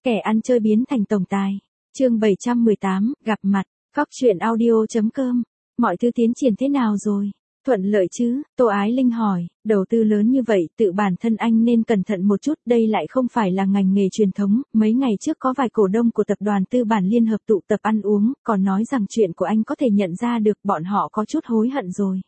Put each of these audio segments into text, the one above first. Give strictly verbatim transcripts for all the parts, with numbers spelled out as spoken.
Kẻ ăn chơi biến thành tổng tài. Chương bảy trăm mười tám, gặp mặt. Cóc truyện audio chấm com. Mọi thứ tiến triển thế nào rồi? Thuận lợi chứ? Tô Ái Linh hỏi. Đầu tư lớn như vậy, tự bản thân anh nên cẩn thận một chút, đây lại không phải là ngành nghề truyền thống. Mấy ngày trước có vài cổ đông của tập đoàn tư bản liên hợp tụ tập ăn uống, còn nói rằng chuyện của anh có thể nhận ra được, bọn họ có chút hối hận rồi.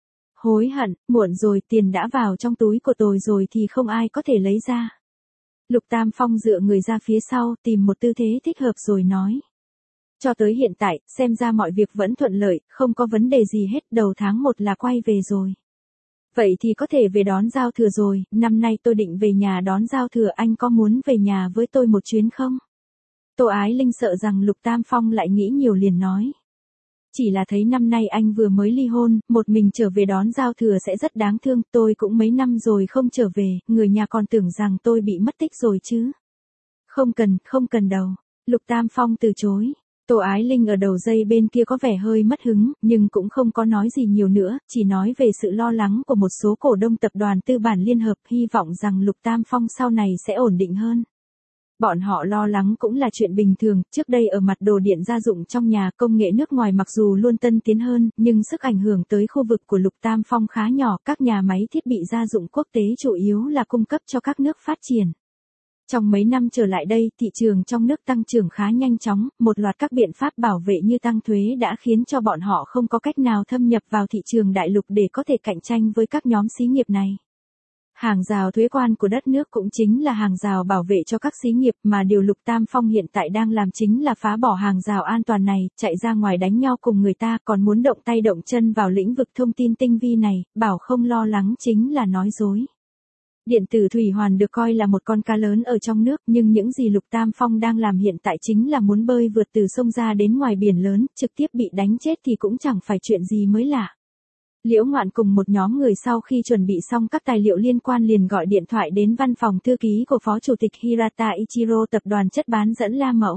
Hối hận? Muộn rồi, tiền đã vào trong túi của tôi rồi thì không ai có thể lấy ra. Lục Tam Phong dựa người ra phía sau, tìm một tư thế thích hợp rồi nói. Cho tới hiện tại, xem ra mọi việc vẫn thuận lợi, không có vấn đề gì hết, đầu tháng một là quay về rồi. Vậy thì có thể về đón giao thừa rồi, năm nay tôi định về nhà đón giao thừa, anh có muốn về nhà với tôi một chuyến không? Tô Ái Linh sợ rằng Lục Tam Phong lại nghĩ nhiều liền nói. Chỉ là thấy năm nay anh vừa mới ly hôn, một mình trở về đón giao thừa sẽ rất đáng thương, tôi cũng mấy năm rồi không trở về, người nhà còn tưởng rằng tôi bị mất tích rồi chứ. Không cần, không cần đâu. Lục Tam Phong từ chối. Tô Ái Linh ở đầu dây bên kia có vẻ hơi mất hứng, nhưng cũng không có nói gì nhiều nữa, chỉ nói về sự lo lắng của một số cổ đông tập đoàn tư bản liên hợp, hy vọng rằng Lục Tam Phong sau này sẽ ổn định hơn. Bọn họ lo lắng cũng là chuyện bình thường, trước đây ở mặt đồ điện gia dụng trong nhà, công nghệ nước ngoài mặc dù luôn tân tiến hơn, nhưng sức ảnh hưởng tới khu vực của Lục Tam Phong khá nhỏ, các nhà máy thiết bị gia dụng quốc tế chủ yếu là cung cấp cho các nước phát triển. Trong mấy năm trở lại đây, thị trường trong nước tăng trưởng khá nhanh chóng, một loạt các biện pháp bảo vệ như tăng thuế đã khiến cho bọn họ không có cách nào thâm nhập vào thị trường đại lục để có thể cạnh tranh với các nhóm xí nghiệp này. Hàng rào thuế quan của đất nước cũng chính là hàng rào bảo vệ cho các xí nghiệp, mà điều Lục Tam Phong hiện tại đang làm chính là phá bỏ hàng rào an toàn này, chạy ra ngoài đánh nhau cùng người ta, còn muốn động tay động chân vào lĩnh vực thông tin tinh vi này, bảo không lo lắng chính là nói dối. Điện tử thủy hoàn được coi là một con cá lớn ở trong nước, nhưng những gì Lục Tam Phong đang làm hiện tại chính là muốn bơi vượt từ sông ra đến ngoài biển lớn, trực tiếp bị đánh chết thì cũng chẳng phải chuyện gì mới lạ. Liễu Ngoạn cùng một nhóm người sau khi chuẩn bị xong các tài liệu liên quan liền gọi điện thoại đến văn phòng thư ký của Phó Chủ tịch Hirata Ichiro tập đoàn chất bán dẫn La Mẫu.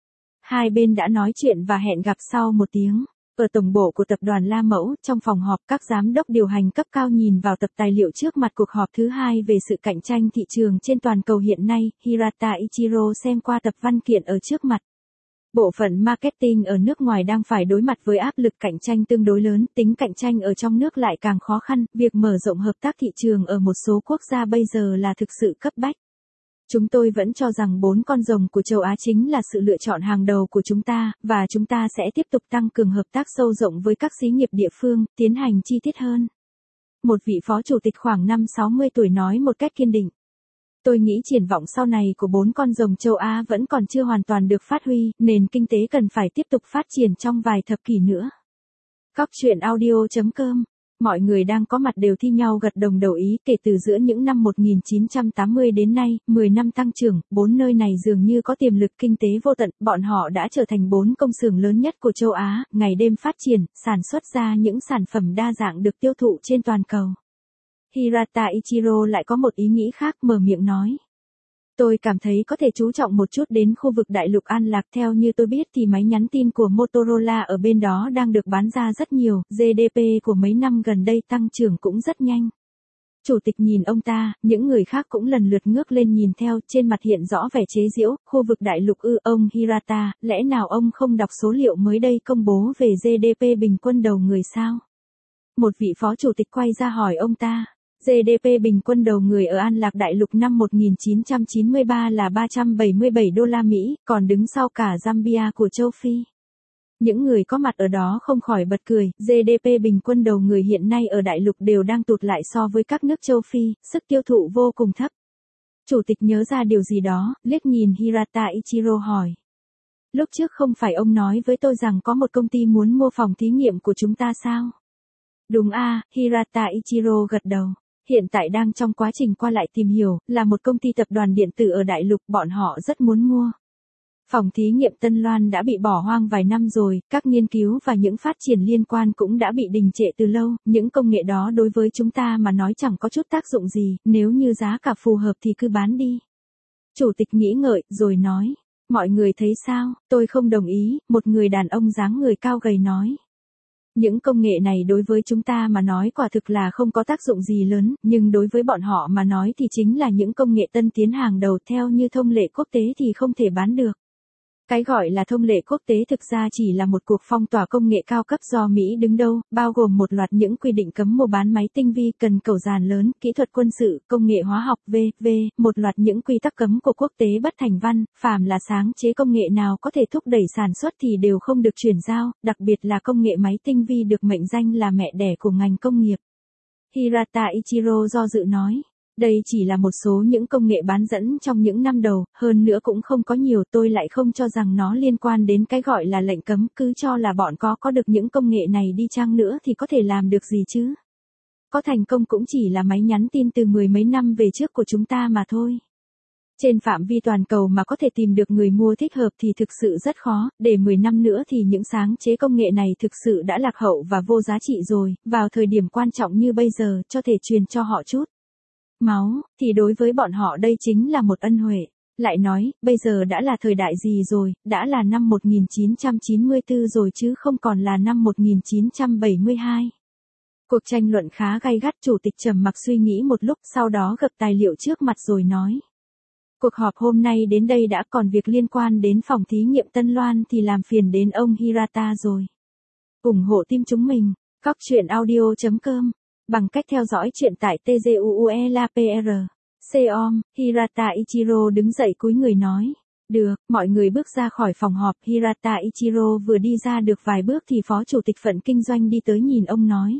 Hai bên đã nói chuyện và hẹn gặp sau một tiếng. Ở tổng bộ của tập đoàn La Mẫu, trong phòng họp các giám đốc điều hành cấp cao nhìn vào tập tài liệu trước mặt cuộc họp thứ hai về sự cạnh tranh thị trường trên toàn cầu hiện nay, Hirata Ichiro xem qua tập văn kiện ở trước mặt. Bộ phận marketing ở nước ngoài đang phải đối mặt với áp lực cạnh tranh tương đối lớn, tính cạnh tranh ở trong nước lại càng khó khăn, việc mở rộng hợp tác thị trường ở một số quốc gia bây giờ là thực sự cấp bách. Chúng tôi vẫn cho rằng bốn con rồng của châu Á chính là sự lựa chọn hàng đầu của chúng ta, và chúng ta sẽ tiếp tục tăng cường hợp tác sâu rộng với các xí nghiệp địa phương, tiến hành chi tiết hơn. Một vị phó chủ tịch khoảng năm sáu mươi tuổi nói một cách kiên định. Tôi nghĩ triển vọng sau này của bốn con rồng châu Á vẫn còn chưa hoàn toàn được phát huy, nền kinh tế cần phải tiếp tục phát triển trong vài thập kỷ nữa. Cóc truyện audio chấm com. Mọi người đang có mặt đều thi nhau gật đồng đầu ý, kể từ giữa những năm một nghìn chín trăm tám mươi đến nay, mười năm tăng trưởng, bốn nơi này dường như có tiềm lực kinh tế vô tận, bọn họ đã trở thành bốn công xưởng lớn nhất của châu Á, ngày đêm phát triển, sản xuất ra những sản phẩm đa dạng được tiêu thụ trên toàn cầu. Hirata Ichiro lại có một ý nghĩ khác, mở miệng nói. Tôi cảm thấy có thể chú trọng một chút đến khu vực đại lục An Lạc, theo như tôi biết thì máy nhắn tin của Motorola ở bên đó đang được bán ra rất nhiều, giê đê pê của mấy năm gần đây tăng trưởng cũng rất nhanh. Chủ tịch nhìn ông ta, những người khác cũng lần lượt ngước lên nhìn theo, trên mặt hiện rõ vẻ chế giễu, khu vực đại lục ư, ông Hirata, lẽ nào ông không đọc số liệu mới đây công bố về giê đê pê bình quân đầu người sao? Một vị phó chủ tịch quay ra hỏi ông ta. giê đê pê bình quân đầu người ở An Lạc Đại Lục năm một nghìn chín trăm chín mươi ba là ba trăm bảy mươi bảy đô la Mỹ, còn đứng sau cả Zambia của châu Phi. Những người có mặt ở đó không khỏi bật cười, giê đê pê bình quân đầu người hiện nay ở Đại Lục đều đang tụt lại so với các nước châu Phi, sức tiêu thụ vô cùng thấp. Chủ tịch nhớ ra điều gì đó, liếc nhìn Hirata Ichiro hỏi. Lúc trước không phải ông nói với tôi rằng có một công ty muốn mua phòng thí nghiệm của chúng ta sao? Đúng a, Hirata Ichiro gật đầu. Hiện tại đang trong quá trình qua lại tìm hiểu, là một công ty tập đoàn điện tử ở Đại Lục, bọn họ rất muốn mua. Phòng thí nghiệm Tân Loan đã bị bỏ hoang vài năm rồi, các nghiên cứu và những phát triển liên quan cũng đã bị đình trệ từ lâu, những công nghệ đó đối với chúng ta mà nói chẳng có chút tác dụng gì, nếu như giá cả phù hợp thì cứ bán đi. Chủ tịch nghĩ ngợi, rồi nói, mọi người thấy sao, tôi không đồng ý, một người đàn ông dáng người cao gầy nói. Những công nghệ này đối với chúng ta mà nói quả thực là không có tác dụng gì lớn, nhưng đối với bọn họ mà nói thì chính là những công nghệ tân tiến hàng đầu theo như thông lệ quốc tế thì không thể bán được. Cái gọi là thông lệ quốc tế thực ra chỉ là một cuộc phong tỏa công nghệ cao cấp do Mỹ đứng đầu, bao gồm một loạt những quy định cấm mua bán máy tinh vi, cần cầu dàn lớn, kỹ thuật quân sự, công nghệ hóa học, vân vân, một loạt những quy tắc cấm của quốc tế bất thành văn, phàm là sáng chế công nghệ nào có thể thúc đẩy sản xuất thì đều không được chuyển giao, đặc biệt là công nghệ máy tinh vi được mệnh danh là mẹ đẻ của ngành công nghiệp. Hirata Ichiro do dự nói. Đây chỉ là một số những công nghệ bán dẫn trong những năm đầu, hơn nữa cũng không có nhiều, tôi lại không cho rằng nó liên quan đến cái gọi là lệnh cấm, cứ cho là bọn có có được những công nghệ này đi chăng nữa thì có thể làm được gì chứ. Có thành công cũng chỉ là máy nhắn tin từ mười mấy năm về trước của chúng ta mà thôi. Trên phạm vi toàn cầu mà có thể tìm được người mua thích hợp thì thực sự rất khó, để mười năm nữa thì những sáng chế công nghệ này thực sự đã lạc hậu và vô giá trị rồi, vào thời điểm quan trọng như bây giờ, cho thể truyền cho họ chút máu, thì đối với bọn họ đây chính là một ân huệ. Lại nói, bây giờ đã là thời đại gì rồi, đã là năm một nghìn chín trăm chín mươi tư rồi chứ không còn là năm một nghìn chín trăm bảy mươi hai. Cuộc tranh luận khá gay gắt, chủ tịch trầm mặc suy nghĩ một lúc sau đó gập tài liệu trước mặt rồi nói. Cuộc họp hôm nay đến đây đã, còn việc liên quan đến phòng thí nghiệm Tân Loan thì làm phiền đến ông Hirata rồi. ủng hộ team chúng mình, cóc truyện audio chấm com. Bằng cách theo dõi chuyện tại tguelapr. Com, Hirata Ichiro đứng dậy cúi người nói. Được, mọi người bước ra khỏi phòng họp. Hirata Ichiro vừa đi ra được vài bước thì phó chủ tịch phận kinh doanh đi tới nhìn ông nói.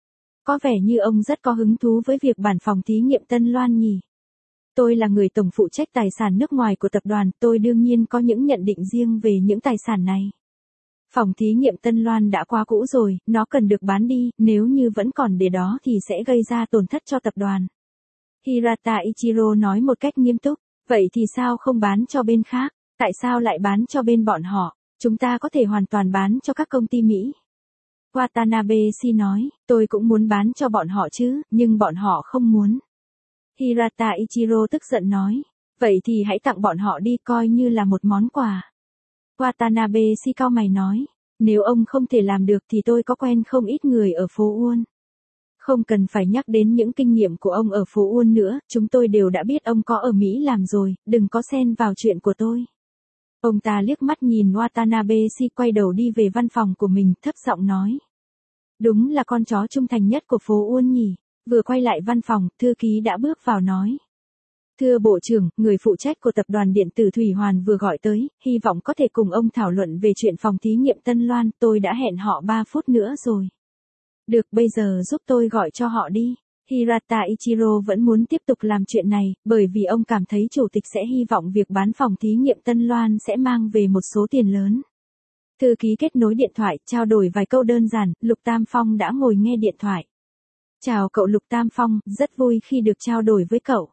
Có vẻ như ông rất có hứng thú với việc bản phòng thí nghiệm Tân Loan nhỉ. Tôi là người tổng phụ trách tài sản nước ngoài của tập đoàn, tôi đương nhiên có những nhận định riêng về những tài sản này. Phòng thí nghiệm Tân Loan đã quá cũ rồi, nó cần được bán đi, nếu như vẫn còn để đó thì sẽ gây ra tổn thất cho tập đoàn. Hirata Ichiro nói một cách nghiêm túc, vậy thì sao không bán cho bên khác, tại sao lại bán cho bên bọn họ, chúng ta có thể hoàn toàn bán cho các công ty Mỹ. Watanabe Si nói, tôi cũng muốn bán cho bọn họ chứ, nhưng bọn họ không muốn. Hirata Ichiro tức giận nói, vậy thì hãy tặng bọn họ đi coi như là một món quà. Watanabe Si cau mày nói, nếu ông không thể làm được thì tôi có quen không ít người ở phố Uôn. Không cần phải nhắc đến những kinh nghiệm của ông ở phố Uôn nữa, chúng tôi đều đã biết ông có ở Mỹ làm rồi, đừng có xen vào chuyện của tôi. Ông ta liếc mắt nhìn Watanabe Si quay đầu đi về văn phòng của mình, thấp giọng nói. Đúng là con chó trung thành nhất của phố Uôn nhỉ. Vừa quay lại văn phòng, thư ký đã bước vào nói. Thưa Bộ trưởng, người phụ trách của tập đoàn điện tử Thủy Hoàn vừa gọi tới, hy vọng có thể cùng ông thảo luận về chuyện phòng thí nghiệm Tân Loan, tôi đã hẹn họ ba phút nữa rồi. Được, bây giờ giúp tôi gọi cho họ đi. Hirata Ichiro vẫn muốn tiếp tục làm chuyện này, bởi vì ông cảm thấy chủ tịch sẽ hy vọng việc bán phòng thí nghiệm Tân Loan sẽ mang về một số tiền lớn. Thư ký kết nối điện thoại, trao đổi vài câu đơn giản, Lục Tam Phong đã ngồi nghe điện thoại. Chào cậu Lục Tam Phong, rất vui khi được trao đổi với cậu.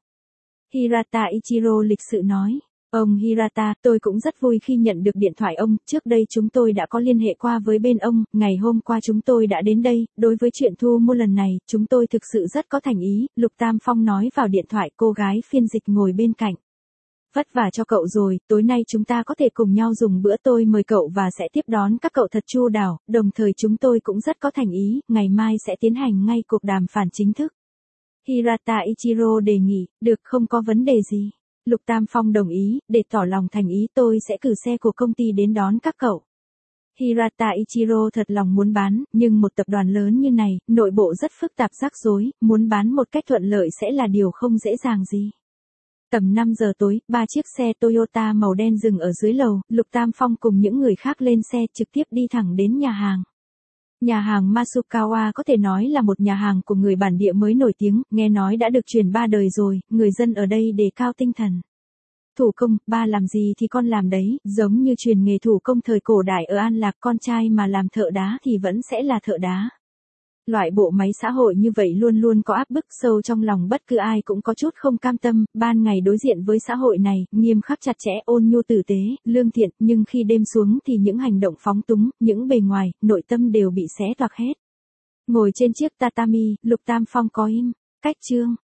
Hirata Ichiro lịch sự nói. Ông Hirata, tôi cũng rất vui khi nhận được điện thoại ông, trước đây chúng tôi đã có liên hệ qua với bên ông, ngày hôm qua chúng tôi đã đến đây, đối với chuyện thu mua lần này, chúng tôi thực sự rất có thành ý, Lục Tam Phong nói vào điện thoại, cô gái phiên dịch ngồi bên cạnh. Vất vả cho cậu rồi, tối nay chúng ta có thể cùng nhau dùng bữa, tôi mời cậu và sẽ tiếp đón các cậu thật chu đáo, đồng thời chúng tôi cũng rất có thành ý, ngày mai sẽ tiến hành ngay cuộc đàm phán chính thức. Hirata Ichiro đề nghị, được, không có vấn đề gì. Lục Tam Phong đồng ý, để tỏ lòng thành ý tôi sẽ cử xe của công ty đến đón các cậu. Hirata Ichiro thật lòng muốn bán, nhưng một tập đoàn lớn như này, nội bộ rất phức tạp rắc rối, muốn bán một cách thuận lợi sẽ là điều không dễ dàng gì. Tầm năm giờ tối, ba chiếc xe Toyota màu đen dừng ở dưới lầu, Lục Tam Phong cùng những người khác lên xe trực tiếp đi thẳng đến nhà hàng. Nhà hàng Masukawa có thể nói là một nhà hàng của người bản địa mới nổi tiếng, nghe nói đã được truyền ba đời rồi, người dân ở đây đề cao tinh thần. Thủ công, ba làm gì thì con làm đấy, giống như truyền nghề thủ công thời cổ đại ở An Lạc, con trai mà làm thợ đá thì vẫn sẽ là thợ đá. Loại bộ máy xã hội như vậy luôn luôn có áp bức sâu trong lòng bất cứ ai cũng có chút không cam tâm, ban ngày đối diện với xã hội này, nghiêm khắc chặt chẽ, ôn nhu tử tế, lương thiện, nhưng khi đêm xuống thì những hành động phóng túng, những bề ngoài, nội tâm đều bị xé toạc hết. Ngồi trên chiếc tatami, Lục Tam Phong có im, cách chương.